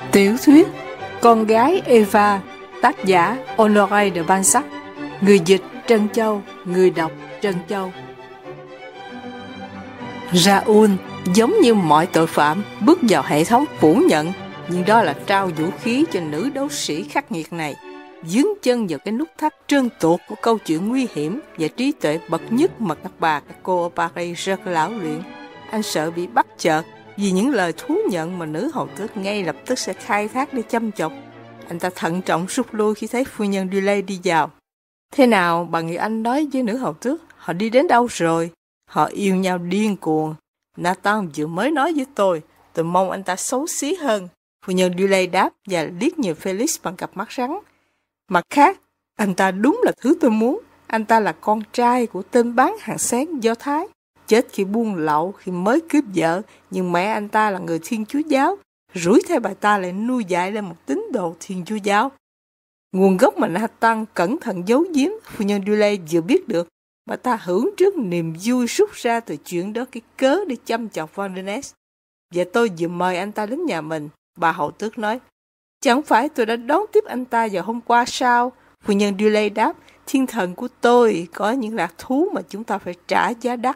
Tiểu thuyết Con gái Eva, tác giả Honoré de Balzac, người dịch Trân Châu, người đọc Trân Châu. Raoul giống như mọi tội phạm bước vào hệ thống phủ nhận, nhưng đó là trao vũ khí cho nữ đấu sĩ khắc nghiệt này. Dướng chân vào cái nút thắt trơn tuột của câu chuyện nguy hiểm và trí tuệ bậc nhất mà các cô ở Paris rất lão luyện. Anh sợ bị bắt chợt vì những lời thú nhận mà nữ hầu tước ngay lập tức sẽ khai thác để châm chọc. Anh ta thận trọng rút lui khi thấy phu nhân Duley đi vào. Thế nào, bà Người Anh nói với nữ hầu tước, họ đi đến đâu rồi? Họ yêu nhau điên cuồng. Nathan vừa mới nói với tôi mong anh ta xấu xí hơn. Phu nhân Duley đáp và liếc nhìn Felix bằng cặp mắt rắn. Mặt khác, anh ta đúng là thứ tôi muốn. Anh ta là con trai của tên bán hàng sáng Do Thái, chết khi buôn lậu, khi mới cướp vợ, nhưng mẹ anh ta là người Thiên Chúa giáo, rủi theo bà ta lại nuôi dạy lên một tín đồ Thiên Chúa giáo. Nguồn gốc mà Nathan cẩn thận giấu giếm, phu nhân Duley vừa biết được, bà ta hưởng trước niềm vui rút ra từ chuyện đó cái cớ để châm chọc Vandenesse. Và tôi vừa mời anh ta đến nhà mình, bà hậu tước nói. Chẳng phải tôi đã đón tiếp anh ta vào hôm qua sao? Phu nhân Duley đáp, thiên thần của tôi có những lạc thú mà chúng ta phải trả giá đắt.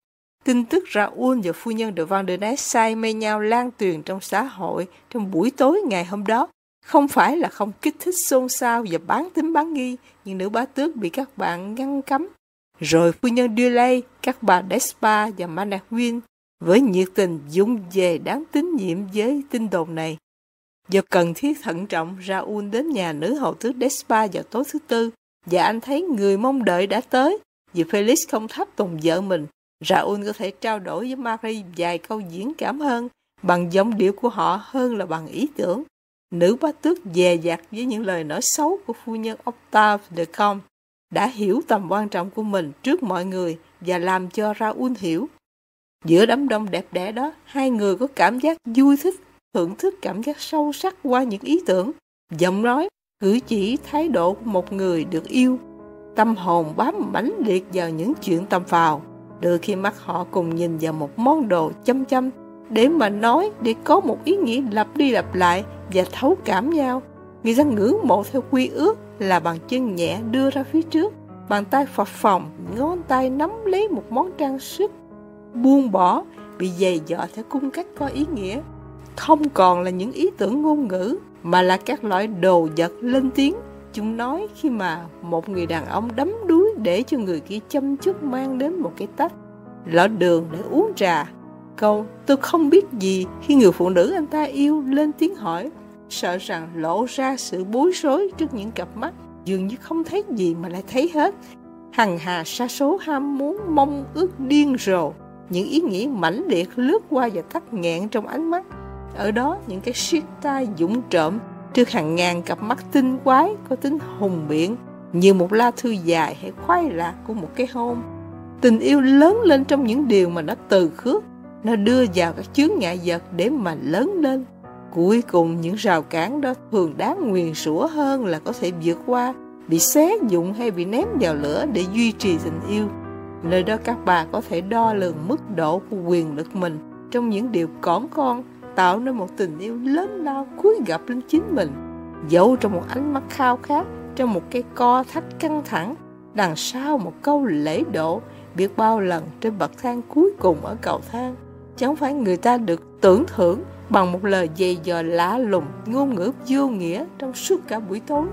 Tin tức Raoul và phu nhân de Vandenesse say mê nhau lan truyền trong xã hội trong buổi tối ngày hôm đó. Không phải là không kích thích xôn xao và bán tín bán nghi, nhưng nữ bá tước bị các bạn ngăn cấm. Rồi phu nhân Duley, các bà Despa và Manerville với nhiệt tình dung về đáng tín nhiệm với tin đồn này. Do cần thiết thận trọng, Raoul đến nhà nữ hầu tước Despa vào tối thứ Tư, và anh thấy người mong đợi đã tới. Vì Felix không tháp tùng vợ mình, Raoul có thể trao đổi với Marie vài câu diễn cảm hơn bằng giọng điệu của họ hơn là bằng ý tưởng. Nữ bá tước dè dặt với những lời nói xấu của phu nhân Octave de Comte đã hiểu tầm quan trọng của mình trước mọi người và làm cho Raoul hiểu. Giữa đám đông đẹp đẽ đó, hai người có cảm giác vui thích, thưởng thức cảm giác sâu sắc qua những ý tưởng, giọng nói, cử chỉ, thái độ của một người được yêu. Tâm hồn bám mãnh liệt vào những chuyện tầm phào. Đôi khi mắt họ cùng nhìn vào một món đồ chăm chăm để mà nói, để có một ý nghĩa lặp đi lặp lại và thấu cảm nhau. Người ta ngưỡng mộ theo quy ước là bàn chân nhẹ đưa ra phía trước, bàn tay phập phồng, ngón tay nắm lấy một món trang sức, buông bỏ, bị dày dọ theo cung cách có ý nghĩa. Không còn là những ý tưởng ngôn ngữ, mà là các loại đồ vật lên tiếng. Chúng nói khi mà một người đàn ông đắm đuối để cho người kia chăm chút mang đến một cái tách, lọ đường để uống trà. Câu tôi không biết gì khi người phụ nữ anh ta yêu lên tiếng hỏi, sợ rằng lộ ra sự bối rối trước những cặp mắt dường như không thấy gì mà lại thấy hết. Hằng hà sa số ham muốn mong ước điên rồ, những ý nghĩ mãnh liệt lướt qua và tắc nghẹn trong ánh mắt. Ở đó những cái siết tai dũng trộm trước hàng ngàn cặp mắt tinh quái có tính hùng biện như một lá thư dài hay khoái lạc của một cái hôn. Tình yêu lớn lên trong những điều mà nó từ khước, nó đưa vào các chướng ngại vật để mà lớn lên. Cuối cùng những rào cản đó thường đáng nguyền rủa hơn là có thể vượt qua, bị xé dụng hay bị ném vào lửa để duy trì tình yêu. Nơi đó các bà có thể đo lường mức độ của quyền lực mình trong những điều cỏn con, tạo nên một tình yêu lớn lao cúi gập lên chính mình, giấu trong một ánh mắt khao khát, trong một cái co thắt căng thẳng, đằng sau một câu lễ độ, biết bao lần trên bậc thang cuối cùng ở cầu thang. Chẳng phải người ta được tưởng thưởng bằng một lời dày dò lạ lùng, ngôn ngữ vô nghĩa trong suốt cả buổi tối.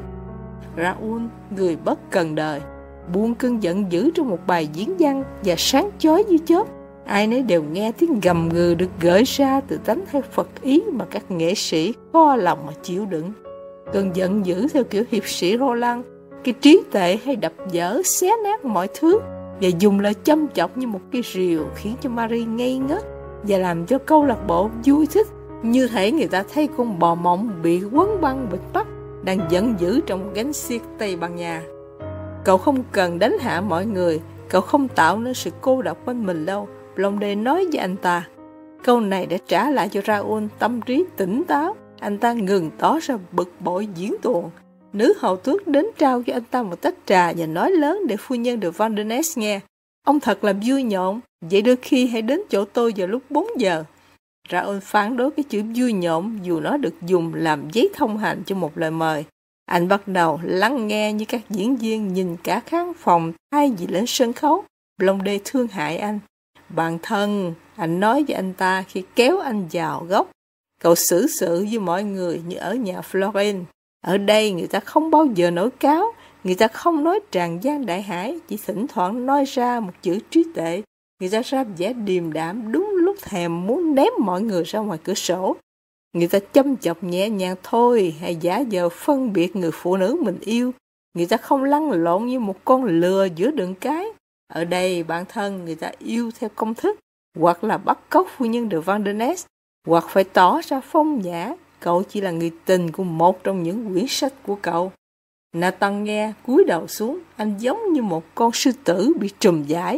Raoul, người bất cần đời, buông cơn giận dữ trong một bài diễn văn và sáng chói như chớp. Ai nấy đều nghe tiếng gầm gừ được gợi ra từ tánh theo Phật ý mà các nghệ sĩ khó lòng mà chịu đựng. Cơn giận dữ theo kiểu hiệp sĩ Roland, cái trí tuệ hay đập vỡ xé nát mọi thứ và dùng lời châm chọc như một cái rìu khiến cho Marie ngây ngất và làm cho câu lạc bộ vui thích, như thể người ta thấy con bò mộng bị quấn băng bịt mắt đang giận dữ trong một gánh xiếc Tây Ban Nha. Cậu không cần đánh hạ mọi người, cậu không tạo nên sự cô độc quanh mình đâu, Blondet nói với anh ta. Câu này đã trả lại cho Raoul tâm trí tỉnh táo. Anh ta ngừng tỏ ra bực bội diễn tuồng. Nữ hầu tước đến trao cho anh ta một tách trà và nói lớn để phu nhân de Vandenesse nghe. Ông thật là vui nhộn, vậy đôi khi hãy đến chỗ tôi vào lúc 4 giờ. Raoul phản đối cái chữ vui nhộn dù nó được dùng làm giấy thông hành cho một lời mời. Anh bắt đầu lắng nghe như các diễn viên nhìn cả khán phòng thay vì lên sân khấu. Blondet thương hại anh. Bạn thân, anh nói với anh ta khi kéo anh vào góc. Cậu xử sự với mọi người như ở nhà Florine. Ở đây người ta không bao giờ nổi cáo, người ta không nói tràn gian đại hải, chỉ thỉnh thoảng nói ra một chữ trí tuệ. Người ta ra vẻ điềm đạm đúng lúc thèm muốn ném mọi người ra ngoài cửa sổ. Người ta châm chọc nhẹ nhàng thôi, hay giả vờ phân biệt người phụ nữ mình yêu. Người ta không lăn lộn như một con lừa giữa đường cái. Ở đây, bạn thân, người ta yêu theo công thức, hoặc là bắt cóc phu nhân de Vandenesse, hoặc phải tỏ ra phong nhã. Cậu chỉ là người tình của một trong những quyển sách của cậu. Nathan nghe, cúi đầu xuống, anh giống như một con sư tử bị trùm giải.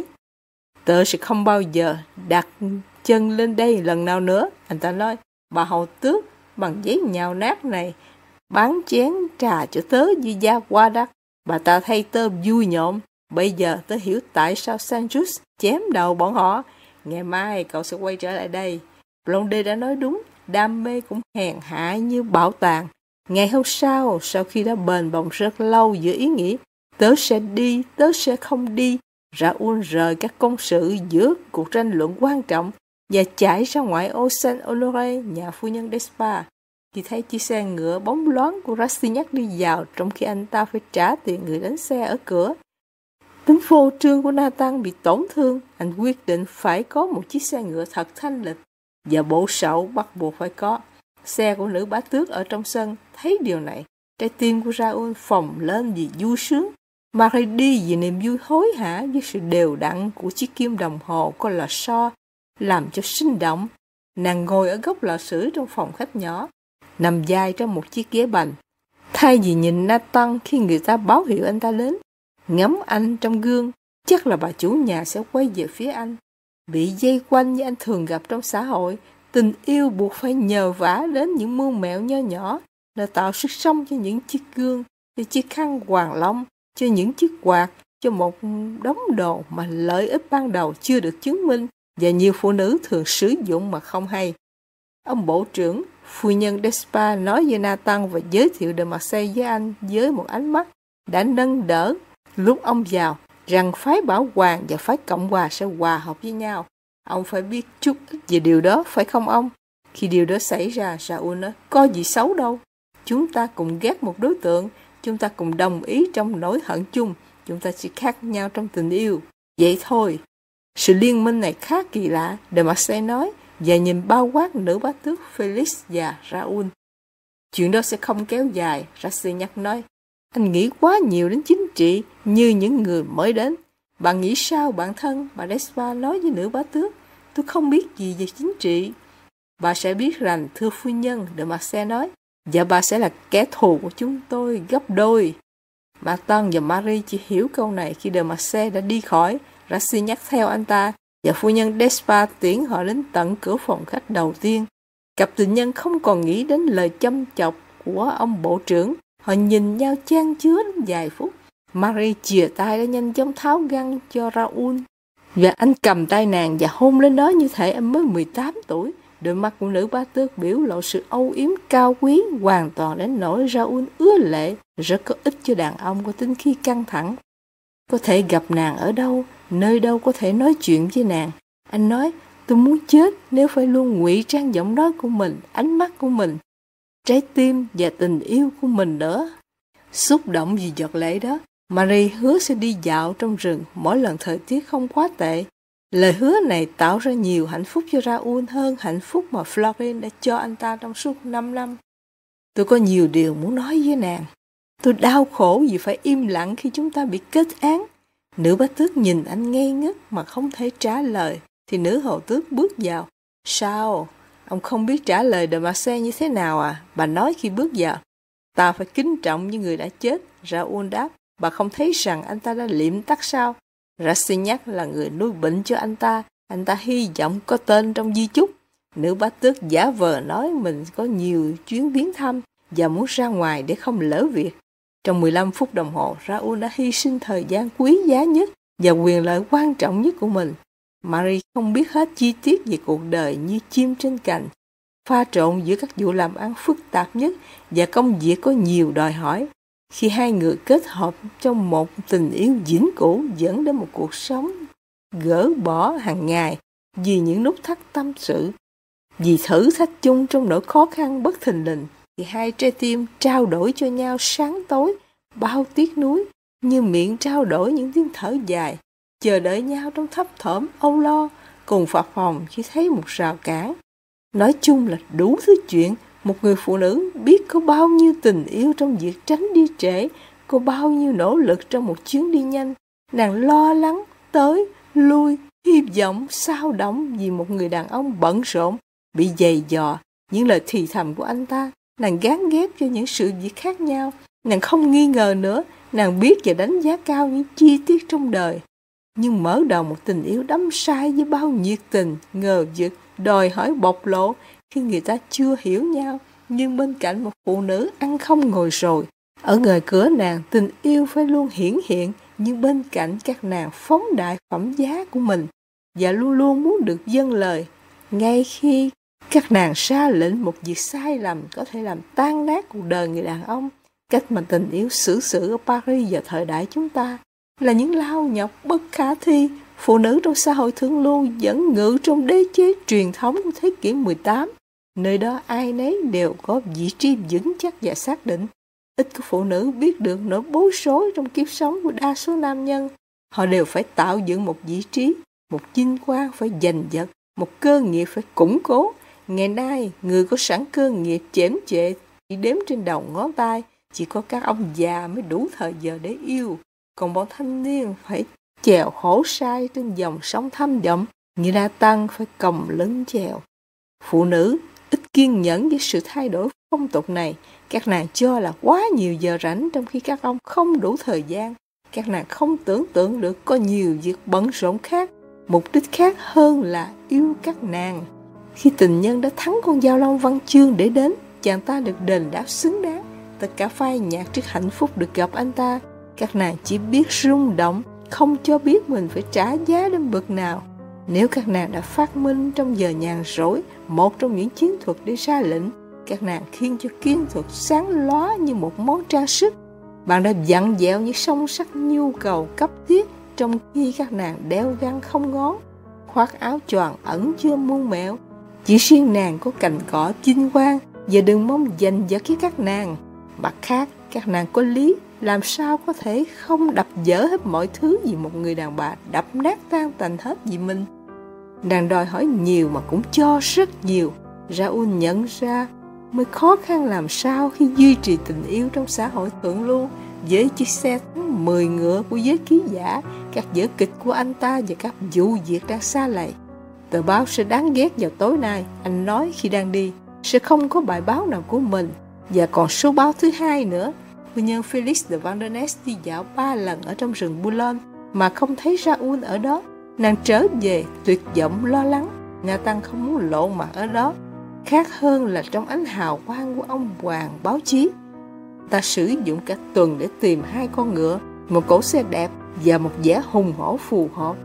Tớ sẽ không bao giờ đặt chân lên đây lần nào nữa, anh ta nói. Bà hầu tước bằng giấy nhào nát này bán chén trà cho tớ với giá quá đắt. Bà ta thay tớ vui nhộn. Bây giờ tớ hiểu tại sao Saint-Just chém đầu bọn họ. Ngày mai cậu sẽ quay trở lại đây. Blondet đã nói đúng, đam mê cũng hèn hạ như bảo tàng. Ngày hôm sau khi đã bền bồng rất lâu giữa ý nghĩ tớ sẽ đi, tớ sẽ không đi, Raoul rời các công sự giữa cuộc tranh luận quan trọng và chạy ra ngoại ô Saint-Honoré, nhà phu nhân Despa. Khi thấy chiếc xe ngựa bóng loáng của Rastignac đi vào trong khi anh ta phải trả tiền người đánh xe ở cửa. Tính phô trương của Nathan bị tổn thương, anh quyết định phải có một chiếc xe ngựa thật thanh lịch và bộ sậu bắt buộc phải có. Xe của nữ bá tước ở trong sân thấy điều này, trái tim của Raoul phồng lên vì vui sướng. Marie đi vì niềm vui hối hả với sự đều đặn của chiếc kim đồng hồ có lò xo làm cho sinh động. Nàng ngồi ở góc lò sưởi trong phòng khách nhỏ, nằm dài trong một chiếc ghế bành. Thay vì nhìn Nathan khi người ta báo hiệu anh ta đến, ngắm anh trong gương, chắc là bà chủ nhà sẽ quay về phía anh. Bị dây quanh như anh thường gặp trong xã hội, tình yêu buộc phải nhờ vả đến những mưu mẹo nho nhỏ để tạo sức sống cho những chiếc gương, cho chiếc khăn hoàng long, cho những chiếc quạt, cho một đống đồ mà lợi ích ban đầu chưa được chứng minh và nhiều phụ nữ thường sử dụng mà không hay. Ông bộ trưởng, phu nhân Despa nói với Nathan và giới thiệu de Marsay với anh với một ánh mắt đã nâng đỡ lúc ông vào rằng phái Bảo Hoàng và phái Cộng Hòa sẽ hòa hợp với nhau. Ông phải biết chút ít về điều đó, phải không ông? Khi điều đó xảy ra, Raoul nói, có gì xấu đâu. Chúng ta cùng ghét một đối tượng, chúng ta cùng đồng ý trong nỗi hận chung, chúng ta chỉ khác nhau trong tình yêu. Vậy thôi. Sự liên minh này khá kỳ lạ, de Marsay nói, và nhìn bao quát nữ bá tước Felix và Raoul. Chuyện đó sẽ không kéo dài, Rastignac nói. Anh nghĩ quá nhiều đến chính trị như những người mới đến. Bạn nghĩ sao bạn thân? Bà Despa nói với nữ bá tước. Tôi không biết gì về chính trị. Bà sẽ biết rằng, thưa phu nhân, de Marsay nói, và bà sẽ là kẻ thù của chúng tôi gấp đôi. Martin và Marie chỉ hiểu câu này khi de Marsay đã đi khỏi. Rastignac theo anh ta và phu nhân Despa tiễn họ đến tận cửa phòng khách đầu tiên. Cặp tình nhân không còn nghĩ đến lời châm chọc của ông bộ trưởng. Họ nhìn nhau chan chứa đến vài phút. Marie chìa tay đã nhanh chóng tháo găng cho Raoul. Và anh cầm tay nàng và hôn lên đó như thể anh mới 18 tuổi. Đôi mắt của nữ bá tước biểu lộ sự âu yếm cao quý hoàn toàn đến nỗi Raoul ứa lệ, rất có ích cho đàn ông có tính khí căng thẳng. Có thể gặp nàng ở đâu, nơi đâu có thể nói chuyện với nàng. Anh nói, tôi muốn chết nếu phải luôn ngụy trang giọng nói của mình, ánh mắt của mình, trái tim và tình yêu của mình nữa. Xúc động vì giọt lệ đó, Marie hứa sẽ đi dạo trong rừng mỗi lần thời tiết không quá tệ. Lời hứa này tạo ra nhiều hạnh phúc cho Raoul hơn hạnh phúc mà Florine đã cho anh ta trong suốt 5 năm. Tôi có nhiều điều muốn nói với nàng. Tôi đau khổ vì phải im lặng khi chúng ta bị kết án. Nữ bá tước nhìn anh ngây ngất mà không thể trả lời, thì nữ hầu tước bước vào. Sao? Ông không biết trả lời de Marsay như thế nào à? Bà nói khi bước vào. Ta phải kính trọng như người đã chết. Raoul đáp. Bà không thấy rằng anh ta đã liệm tắt sao? Rastignac là người nuôi bệnh cho anh ta hy vọng có tên trong di chúc. Nữ bá tước giả vờ nói mình có nhiều chuyến viếng thăm và muốn ra ngoài để không lỡ việc. Trong 15 phút đồng hồ, Raoul đã hy sinh thời gian quý giá nhất và quyền lợi quan trọng nhất của mình. Marie không biết hết chi tiết về cuộc đời như chim trên cành, pha trộn giữa các vụ làm ăn phức tạp nhất và công việc có nhiều đòi hỏi. Khi hai người kết hợp trong một tình yêu vĩnh cửu dẫn đến một cuộc sống gỡ bỏ hàng ngày vì những nút thắt tâm sự, vì thử thách chung trong nỗi khó khăn bất thình lình, thì hai trái tim trao đổi cho nhau sáng tối, bao tiếc nuối, như miệng trao đổi những tiếng thở dài, chờ đợi nhau trong thấp thỏm âu lo, cùng phập phồng khi thấy một rào cản. Nói chung là đủ thứ chuyện một người phụ nữ biết có bao nhiêu tình yêu trong việc tránh đi trễ, có bao nhiêu nỗ lực trong một chuyến đi nhanh. Nàng lo lắng, tới, lui, hy vọng, sao động vì một người đàn ông bận rộn, bị giày dò. Những lời thì thầm của anh ta, nàng gán ghép cho những sự việc khác nhau. Nàng không nghi ngờ nữa, nàng biết và đánh giá cao những chi tiết trong đời. Nhưng mở đầu một tình yêu đắm say với bao nhiệt tình, ngờ vực, đòi hỏi bộc lộ khi người ta chưa hiểu nhau. Nhưng bên cạnh một phụ nữ ăn không ngồi rồi, ở ngoài cửa nàng tình yêu phải luôn hiển hiện, nhưng bên cạnh các nàng phóng đại phẩm giá của mình và luôn luôn muốn được dâng lời. Ngay khi các nàng ra lệnh một việc sai lầm có thể làm tan nát cuộc đời người đàn ông, cách mà tình yêu xử sự ở Paris vào thời đại chúng ta là những lao nhọc bất khả thi. Phụ nữ trong xã hội thượng lưu vẫn ngự trong đế chế truyền thống của thế kỷ 18. Nơi đó ai nấy đều có vị trí vững chắc và xác định. Ít có phụ nữ biết được nỗi bối rối trong kiếp sống của đa số nam nhân. Họ đều phải tạo dựng một vị trí, một vinh quang phải giành giật, một cơ nghiệp phải củng cố. Ngày nay, người có sẵn cơ nghiệp chễm chệ chỉ đếm trên đầu ngón tay. Chỉ có các ông già mới đủ thời giờ để yêu. Còn bọn thanh niên phải chèo khổ sai trên dòng sông thâm đậm, như La Tăng phải còng lưng chèo. Phụ nữ ít kiên nhẫn với sự thay đổi phong tục này. Các nàng cho là quá nhiều giờ rảnh trong khi các ông không đủ thời gian. Các nàng không tưởng tượng được có nhiều việc bận rộn khác, mục đích khác hơn là yêu các nàng. Khi tình nhân đã thắng con dao long văn chương để đến, chàng ta được đền đáp xứng đáng. Tất cả phai nhạt trước hạnh phúc được gặp anh ta. Các nàng chỉ biết rung động, không cho biết mình phải trả giá đến bậc nào. Nếu các nàng đã phát minh trong giờ nhàn rỗi một trong những chiến thuật để ra lệnh, các nàng khiến cho chiến thuật sáng lóa như một món trang sức. Bạn đã dặn dẹo những song sắt nhu cầu cấp thiết, trong khi các nàng đeo găng không ngón, khoác áo choàng ẩn chưa muôn mẹo. Chỉ riêng nàng có cành cỏ vinh quang, và đừng mong giành giật với các nàng. Mặt khác, các nàng có lý, làm sao có thể không đập dở hết mọi thứ vì một người đàn bà đập nát tan tành hết vì mình. Nàng đòi hỏi nhiều mà cũng cho rất nhiều. Raoul nhận ra mới khó khăn làm sao khi duy trì tình yêu trong xã hội thượng lưu, với chiếc xe thắng 10 ngựa của giới ký giả, các vở kịch của anh ta và các vụ việc đang xa lầy. Tờ báo sẽ đáng ghét vào tối nay, anh nói khi đang đi, sẽ không có bài báo nào của mình. Và còn số báo thứ hai nữa. Phu nhân Felix de Vandenesse đi dạo 3 lần ở trong rừng Boulogne mà không thấy Raoul ở đó. Nàng trở về tuyệt vọng lo lắng. Nhà Tăng không muốn lộ mặt ở đó, khác hơn là trong ánh hào quang của ông hoàng báo chí. Ta sử dụng cả tuần để tìm 2 con ngựa, một cỗ xe đẹp và một vẻ hùng hổ phù hợp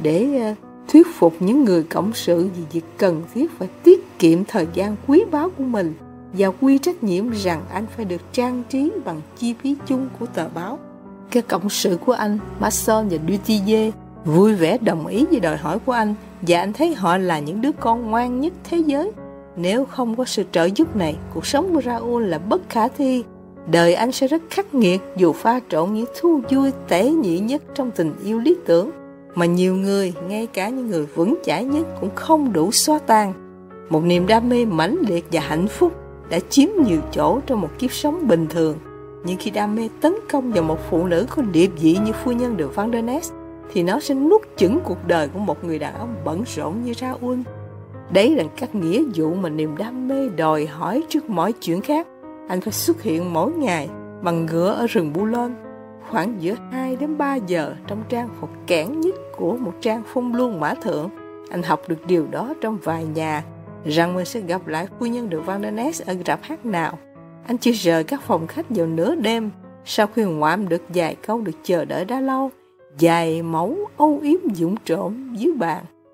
để thuyết phục những người cộng sự vì việc cần thiết phải tiết kiệm thời gian quý báu của mình và quy trách nhiệm rằng anh phải được trang trí bằng chi phí chung của tờ báo. Các cộng sự của anh, Masson và Dutillé, vui vẻ đồng ý với đòi hỏi của anh, và anh thấy họ là những đứa con ngoan nhất thế giới. Nếu không có sự trợ giúp này, cuộc sống của Raoul là bất khả thi. Đời anh sẽ rất khắc nghiệt dù pha trộn những thú vui tệ nhị nhất trong tình yêu lý tưởng, mà nhiều người, ngay cả những người vững chãi nhất cũng không đủ xóa tan. Một niềm đam mê mãnh liệt và hạnh phúc đã chiếm nhiều chỗ trong một kiếp sống bình thường. Nhưng khi đam mê tấn công vào một phụ nữ có địa vị như phu nhân de Vandenesse, thì nó sẽ nuốt chửng cuộc đời của một người đàn ông bận rộn như Raoul. Đấy là các nghĩa vụ mà niềm đam mê đòi hỏi trước mọi chuyện khác. Anh phải xuất hiện mỗi ngày bằng ngựa ở rừng Boulogne, khoảng giữa 2 đến 3 giờ trong trang phục kẽn nhất của một trang phong luân mã thượng. Anh học được điều đó trong vài nhà, rằng mình sẽ gặp lại phu nhân de Vandenesse ở rạp hát nào. Anh chỉ rời các phòng khách vào nửa đêm, sau khi ngoạm được vài câu được chờ đợi đã lâu, vài mẫu âu yếm vụng trộm dưới bàn.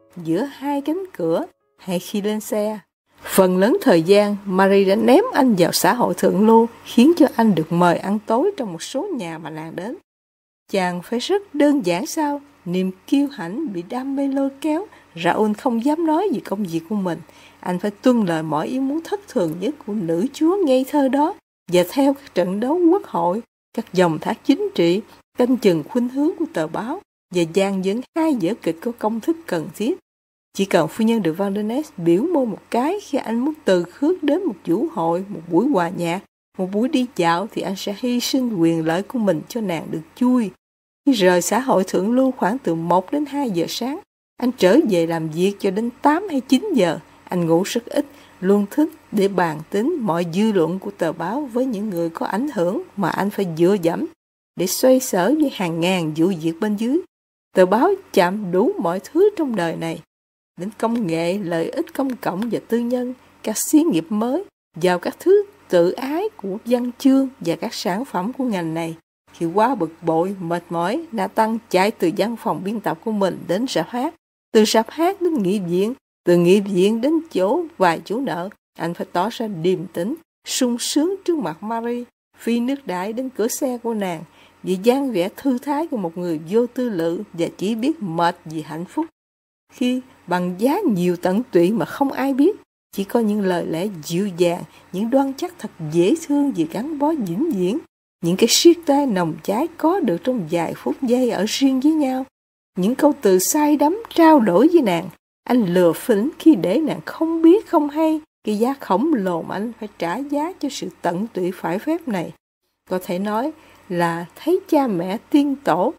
giữa hai cánh cửa hay khi lên xe. Phần lớn thời gian, Marie đã ném anh vào xã hội thượng lưu, khiến cho anh được mời ăn tối trong một số nhà mà nàng đến. Chàng phải rất đơn giản sao? Niềm kiêu hãnh bị đam mê lôi kéo, Raoul không dám nói về công việc của mình. Anh phải tuân lời mọi ý muốn thất thường nhất của nữ chúa ngây thơ đó, và theo các trận đấu quốc hội, các dòng thác chính trị, canh chừng khuynh hướng của tờ báo, và dàn dựng hai vở kịch có công thức cần thiết. Chỉ cần phu nhân de Vandenesse biểu môi một cái khi anh muốn từ khước đến một vũ hội, một buổi hòa nhạc, một buổi đi dạo, thì anh sẽ hy sinh quyền lợi của mình cho nàng được vui. Khi rời xã hội thượng lưu khoảng từ 1 đến 2 giờ sáng, anh trở về làm việc cho đến 8 hay 9 giờ. Anh ngủ rất ít, luôn thức để bàn tính mọi dư luận của tờ báo với những người có ảnh hưởng mà anh phải dựa dẫm để xoay sở với hàng ngàn vụ việc bên dưới. Tờ báo chạm đủ mọi thứ trong đời này, đến công nghệ, lợi ích công cộng và tư nhân, các xí nghiệp mới, vào các thứ tự ái của văn chương và các sản phẩm của ngành này. Khi quá bực bội, mệt mỏi, Nathan chạy từ văn phòng biên tập của mình đến rạp hát, từ rạp hát đến nghị viện, từ nghị viện đến chỗ vài chủ nợ. Anh phải tỏ ra điềm tĩnh, sung sướng trước mặt Marie, phi nước đại đến cửa xe của nàng, vì dáng vẻ thư thái của một người vô tư lự và chỉ biết mệt vì hạnh phúc. Khi bằng giá nhiều tận tụy mà không ai biết, chỉ có những lời lẽ dịu dàng, những đoan chắc thật dễ thương vì gắn bó vĩnh viễn, những cái siết tay nồng cháy có được trong vài phút giây ở riêng với nhau, những câu từ say đắm trao đổi với nàng. Anh lừa phỉnh khi để nàng không biết không hay cái giá khổng lồ mà anh phải trả giá cho sự tận tụy phải phép này. Có thể nói là thấy cha mẹ tiên tổ.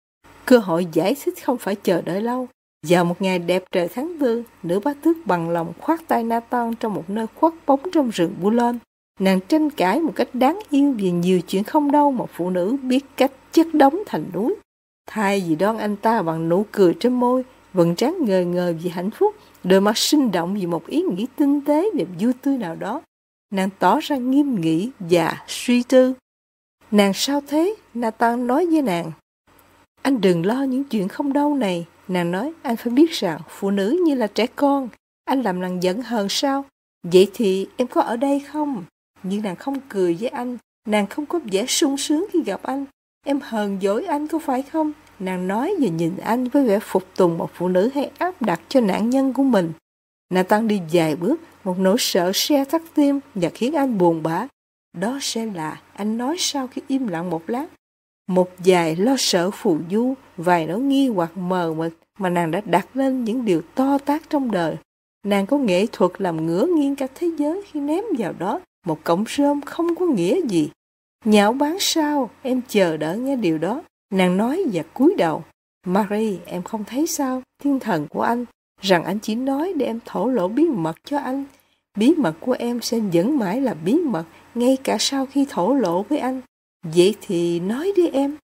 Cơ hội giải thích không phải chờ đợi lâu. Vào một ngày đẹp trời tháng 4, nữ bá tước bằng lòng khoác tay Nathan trong một nơi khuất bóng trong rừng Boulogne. Nàng tranh cãi một cách đáng yêu vì nhiều chuyện không đâu mà phụ nữ biết cách chất đóng thành núi. Thay vì đón anh ta bằng nụ cười trên môi, vầng trán ngời ngời vì hạnh phúc, đôi mắt sinh động vì một ý nghĩ tinh tế và vui tươi nào đó, nàng tỏ ra nghiêm nghị và suy tư. Nàng sao thế? Nathan nói với nàng. Anh đừng lo những chuyện không đâu này. Nàng nói, anh phải biết rằng phụ nữ như là trẻ con. Anh làm nàng giận hờn sao? Vậy thì em có ở đây không? Nhưng nàng không cười với anh. Nàng không có vẻ sung sướng khi gặp anh. Em hờn dỗi anh có phải không? Nàng nói và nhìn anh với vẻ phục tùng một phụ nữ hay áp đặt cho nạn nhân của mình. Nathan đi vài bước, một nỗi sợ se thắt tim và khiến anh buồn bã. Đó sẽ là, anh nói sau khi im lặng một lát. Một vài lo sợ phù du, vài nỗi nghi hoặc mờ mịt mà nàng đã đặt lên những điều to tát trong đời. Nàng có nghệ thuật làm ngửa nghiêng cả thế giới khi ném vào đó một cọng rơm không có nghĩa gì. Nhạo báng sao, em chờ đợi nghe điều đó. Nàng nói và cúi đầu. Marie, em không thấy sao, thiên thần của anh, rằng anh chỉ nói để em thổ lộ bí mật cho anh. Bí mật của em sẽ vẫn mãi là bí mật, ngay cả sau khi thổ lộ với anh. Vậy thì nói đi em.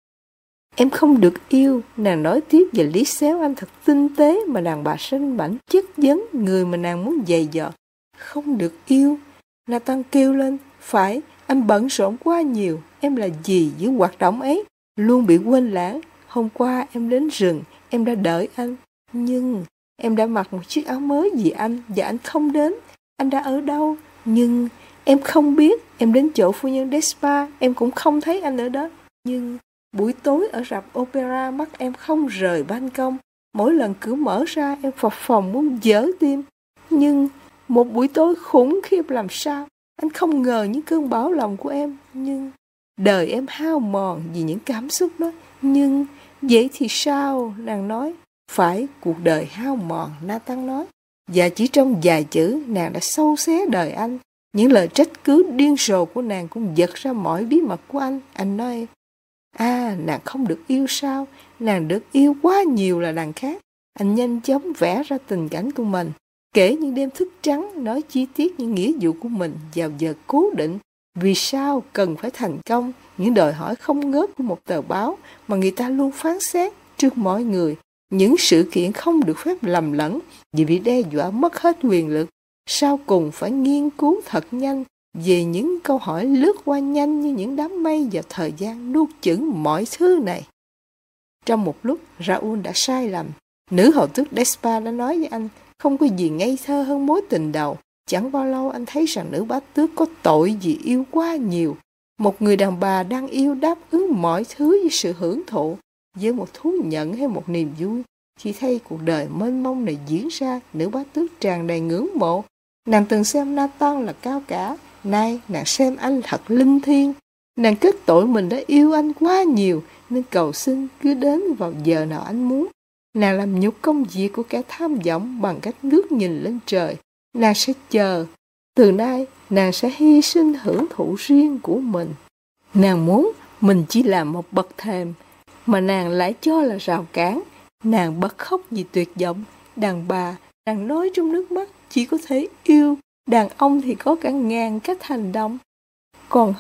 Em không được yêu, nàng nói tiếp và lý xéo anh thật tinh tế mà đàn bà sinh bảnh chất vấn người mà nàng muốn giày dò. Không được yêu, Nathan kêu lên. Phải, anh bận rộn quá nhiều, em là gì giữa hoạt động ấy, luôn bị quên lãng. Hôm qua em đến rừng, em đã đợi anh, nhưng em đã mặc một chiếc áo mới vì anh và anh không đến. Anh đã ở đâu? Nhưng em không biết. Em đến chỗ phu nhân Despa, em cũng không thấy anh ở đó. Nhưng buổi tối ở rạp opera mắt em không rời ban công. Mỗi lần cửa mở ra em phập phồng muốn vỡ tim. Nhưng một buổi tối khủng khiếp làm sao? Anh không ngờ những cơn bão lòng của em. Nhưng đời em hao mòn vì những cảm xúc đó. Nhưng vậy thì sao? Nàng nói. Phải, cuộc đời hao mòn, Nathan nói. Và chỉ trong vài chữ, nàng đã xâu xé đời anh. Những lời trách cứ điên rồ của nàng cũng giật ra mọi bí mật của anh. Anh nói, nàng không được yêu sao? Nàng được yêu quá nhiều là đằng khác. Anh nhanh chóng vẽ ra tình cảnh của mình, kể những đêm thức trắng, nói chi tiết những nghĩa vụ của mình vào giờ cố định. Vì sao cần phải thành công? Những đòi hỏi không ngớt của một tờ báo mà người ta luôn phán xét trước mọi người. Những sự kiện không được phép lầm lẫn vì bị đe dọa mất hết quyền lực. Sau cùng phải nghiên cứu thật nhanh về những câu hỏi lướt qua nhanh như những đám mây và thời gian nuốt chửng mọi thứ này. Trong một lúc, Raoul đã sai lầm. Nữ hầu tước Despa đã nói với anh, không có gì ngây thơ hơn mối tình đầu. Chẳng bao lâu anh thấy rằng nữ bá tước có tội vì yêu quá nhiều. Một người đàn bà đang yêu đáp ứng mọi thứ với sự hưởng thụ, với một thú nhận hay một niềm vui. Khi thấy cuộc đời mênh mông này diễn ra, nữ bá tước tràn đầy ngưỡng mộ. Nàng từng xem Nathan là cao cả, nay nàng xem anh thật linh thiêng. Nàng kết tội mình đã yêu anh quá nhiều, nên cầu xin cứ đến vào giờ nào anh muốn. Nàng làm nhục công việc của kẻ tham vọng bằng cách ngước nhìn lên trời. Nàng sẽ chờ. Từ nay, nàng sẽ hy sinh hưởng thụ riêng của mình. Nàng muốn mình chỉ là một bậc thềm, mà nàng lại cho là rào cản. Nàng bật khóc vì tuyệt vọng. Đàn bà, nàng nói trong nước mắt, chỉ có thể yêu. Đàn ông thì có cả ngàn cách hành động. Còn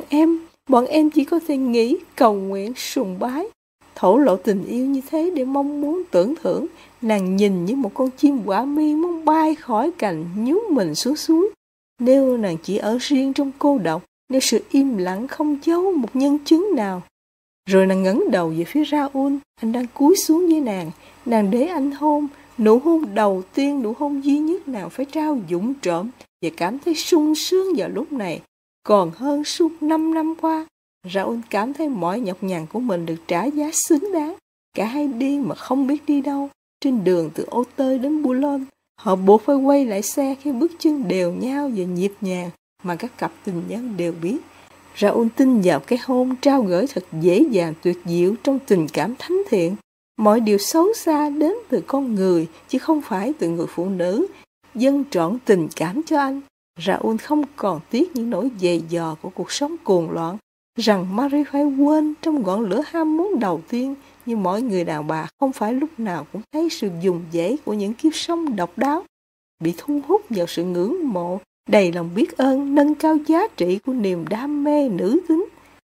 bọn em chỉ có thể nghĩ, cầu nguyện, sùng bái. Thổ lộ tình yêu như thế để mong muốn tưởng thưởng. Nàng nhìn như một con chim quả mi muốn bay khỏi cành, nhú mình xuống suối. Nếu nàng chỉ ở riêng trong cô độc, nếu sự im lặng không giấu một nhân chứng nào. Rồi nàng ngẩng đầu về phía Raoul, anh đang cúi xuống với nàng. Nàng để anh hôn, nụ hôn đầu tiên, nụ hôn duy nhất nàng phải trao dũng trộm, và cảm thấy sung sướng vào lúc này, còn hơn suốt 5 năm qua. Raoul cảm thấy mọi nhọc nhằn của mình được trả giá xứng đáng. Cả hai đi mà không biết đi đâu. Trên đường từ Auteuil đến Boulogne, họ buộc phải quay lại xe khi bước chân đều nhau và nhịp nhàng mà các cặp tình nhân đều biết. Raoul tin vào cái hôn trao gửi thật dễ dàng tuyệt diệu trong tình cảm thánh thiện. Mọi điều xấu xa đến từ con người, chứ không phải từ người phụ nữ. Dâng trọn tình cảm cho anh. Raoul không còn tiếc những nỗi dày dò của cuộc sống cuồng loạn, rằng Marie phải quên trong ngọn lửa ham muốn đầu tiên. Như mọi người đàn bà không phải lúc nào cũng thấy sự dùng dãy của những kiếp sống độc đáo, bị thu hút vào sự ngưỡng mộ, đầy lòng biết ơn, nâng cao giá trị của niềm đam mê nữ tính.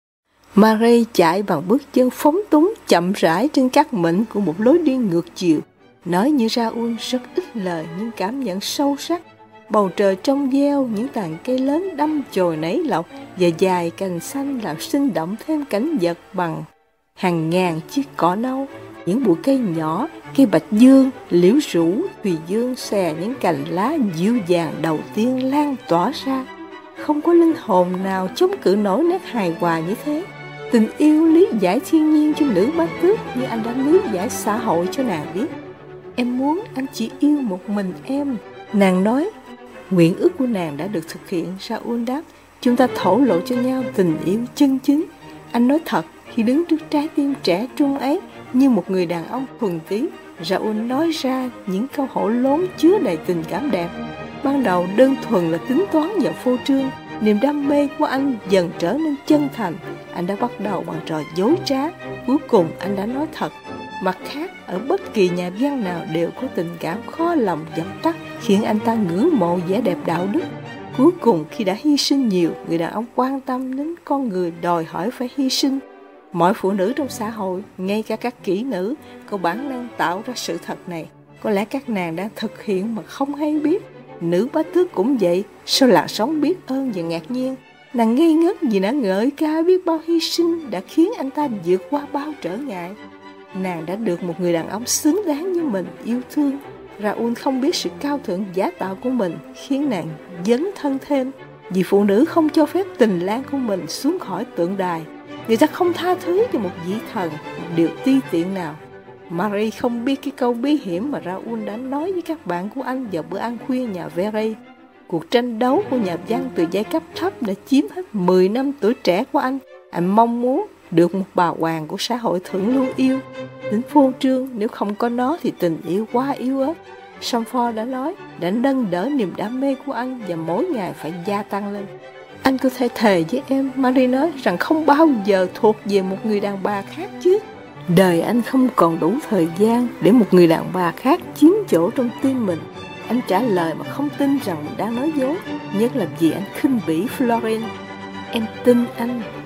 Marie chạy bằng bước chân phóng túng chậm rãi trên các mệnh của một lối đi ngược chiều. Nói như Raoul rất ít lời nhưng cảm nhận sâu sắc. Bầu trời trong veo, những tàn cây lớn đâm chồi nảy lọc và dài cành xanh làm sinh động thêm cảnh vật bằng hàng ngàn chiếc cỏ nâu, những bụi cây nhỏ, cây bạch dương, liễu rủ, thùy dương xòe những cành lá dịu dàng đầu tiên lan tỏa ra. Không có linh hồn nào chống cự nổi nét hài hòa như thế. Tình yêu lý giải thiên nhiên cho nữ bá tước như anh đã lý giải xã hội cho nàng biết. Em muốn anh chỉ yêu một mình em, nàng nói. Nguyện ước của nàng đã được thực hiện. Raoul đáp, chúng ta thổ lộ cho nhau tình yêu chân chính. Anh nói thật, khi đứng trước trái tim trẻ trung ấy, như một người đàn ông thuần túy, Raoul nói ra những câu hổ lốn chứa đầy tình cảm đẹp. Ban đầu đơn thuần là tính toán và phô trương, niềm đam mê của anh dần trở nên chân thành. Anh đã bắt đầu bằng trò dối trá, cuối cùng anh đã nói thật. Mặt khác, ở bất kỳ nhà văn nào đều có tình cảm khó lòng dập tắt, khiến anh ta ngưỡng mộ vẻ đẹp đạo đức. Cuối cùng, khi đã hy sinh nhiều, người đàn ông quan tâm đến con người đòi hỏi phải hy sinh. Mọi phụ nữ trong xã hội, ngay cả các kỹ nữ, có bản năng tạo ra sự thật này. Có lẽ các nàng đang thực hiện mà không hay biết. Nữ bá tước cũng vậy, sau làn sóng biết ơn và ngạc nhiên. Nàng ngây ngất vì đã ngợi ca biết bao hy sinh đã khiến anh ta vượt qua bao trở ngại. Nàng đã được một người đàn ông xứng đáng với mình yêu thương. Raoul không biết sự cao thượng giả tạo của mình khiến nàng dấn thân thêm. Vì phụ nữ không cho phép tình lang của mình xuống khỏi tượng đài. Người ta không tha thứ cho một vị thần, một điều ti tiện nào. Marie không biết cái câu bí hiểm mà Raoul đã nói với các bạn của anh vào bữa ăn khuya nhà Verey. Cuộc tranh đấu của nhà văn từ giai cấp thấp đã chiếm hết 10 năm tuổi trẻ của anh. Anh mong muốn được một bà hoàng của xã hội thượng lưu yêu. Tính phô trương, nếu không có nó thì tình yêu quá yếu ớt. Chamfort đã nói, đã nâng đỡ niềm đam mê của anh và mỗi ngày phải gia tăng lên. Anh có thể thề với em, Marie nói, rằng không bao giờ thuộc về một người đàn bà khác chứ. Đời anh không còn đủ thời gian để một người đàn bà khác chiếm chỗ trong tim mình. Anh trả lời mà không tin rằng mình đang nói dối, nhất là vì anh khinh bỉ Florence. Em tin anh.